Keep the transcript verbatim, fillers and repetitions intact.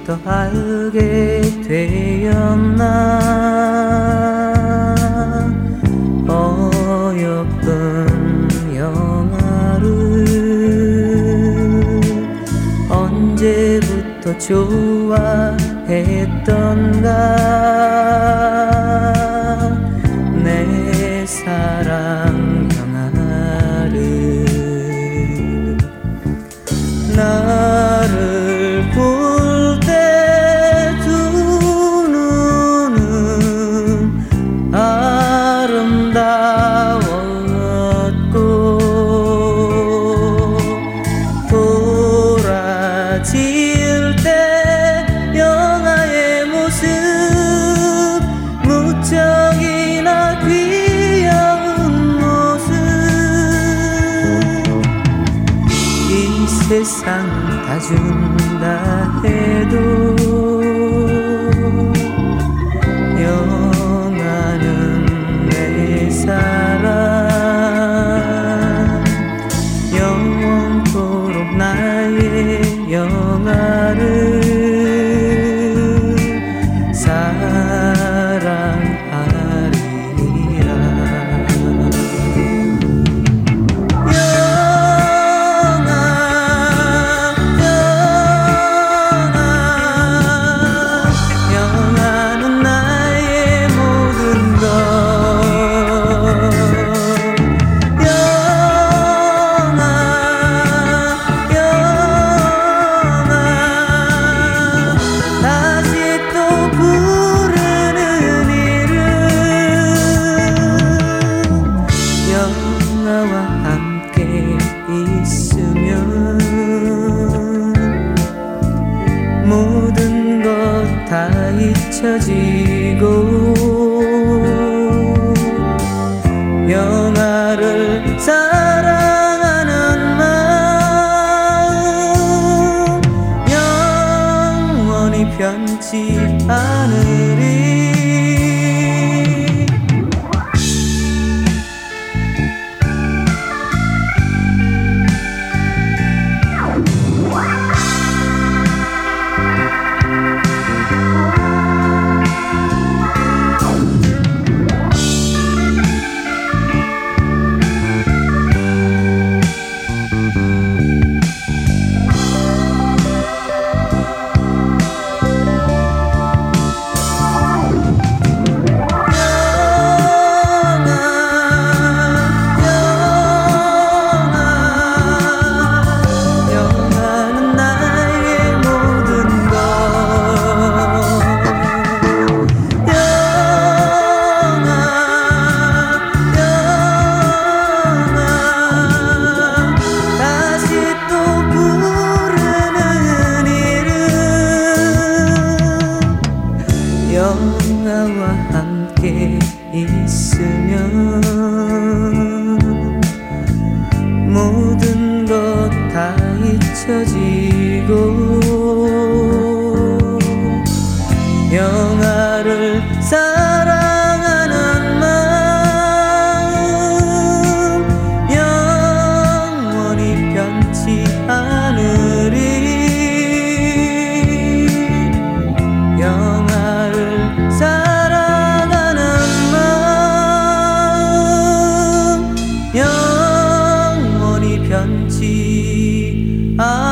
언제부터 알게 되었나. 어여쁜 영화를 언제부터 좋아했던가. 내 사랑 영화를 나를 볼 때 두 눈은 아름다웠고 돌아질 때 영화의 모습 무척이나 귀여운 모습. 이 세상 다 준다 해도 영화는 내 사랑. 영원토록 나의 영화를 사랑하리라. 영화와 함께 있으면 모든 것 다 잊혀지고 영화를 사랑하는 마음 영원히 변치 않으리. 영화와 함께 있으면 모든 것 다 잊혀지고 영화를 사랑하는 마음 영원히 변치 않으리. 영화를 사랑하는 마음 영원히 변치 않으리.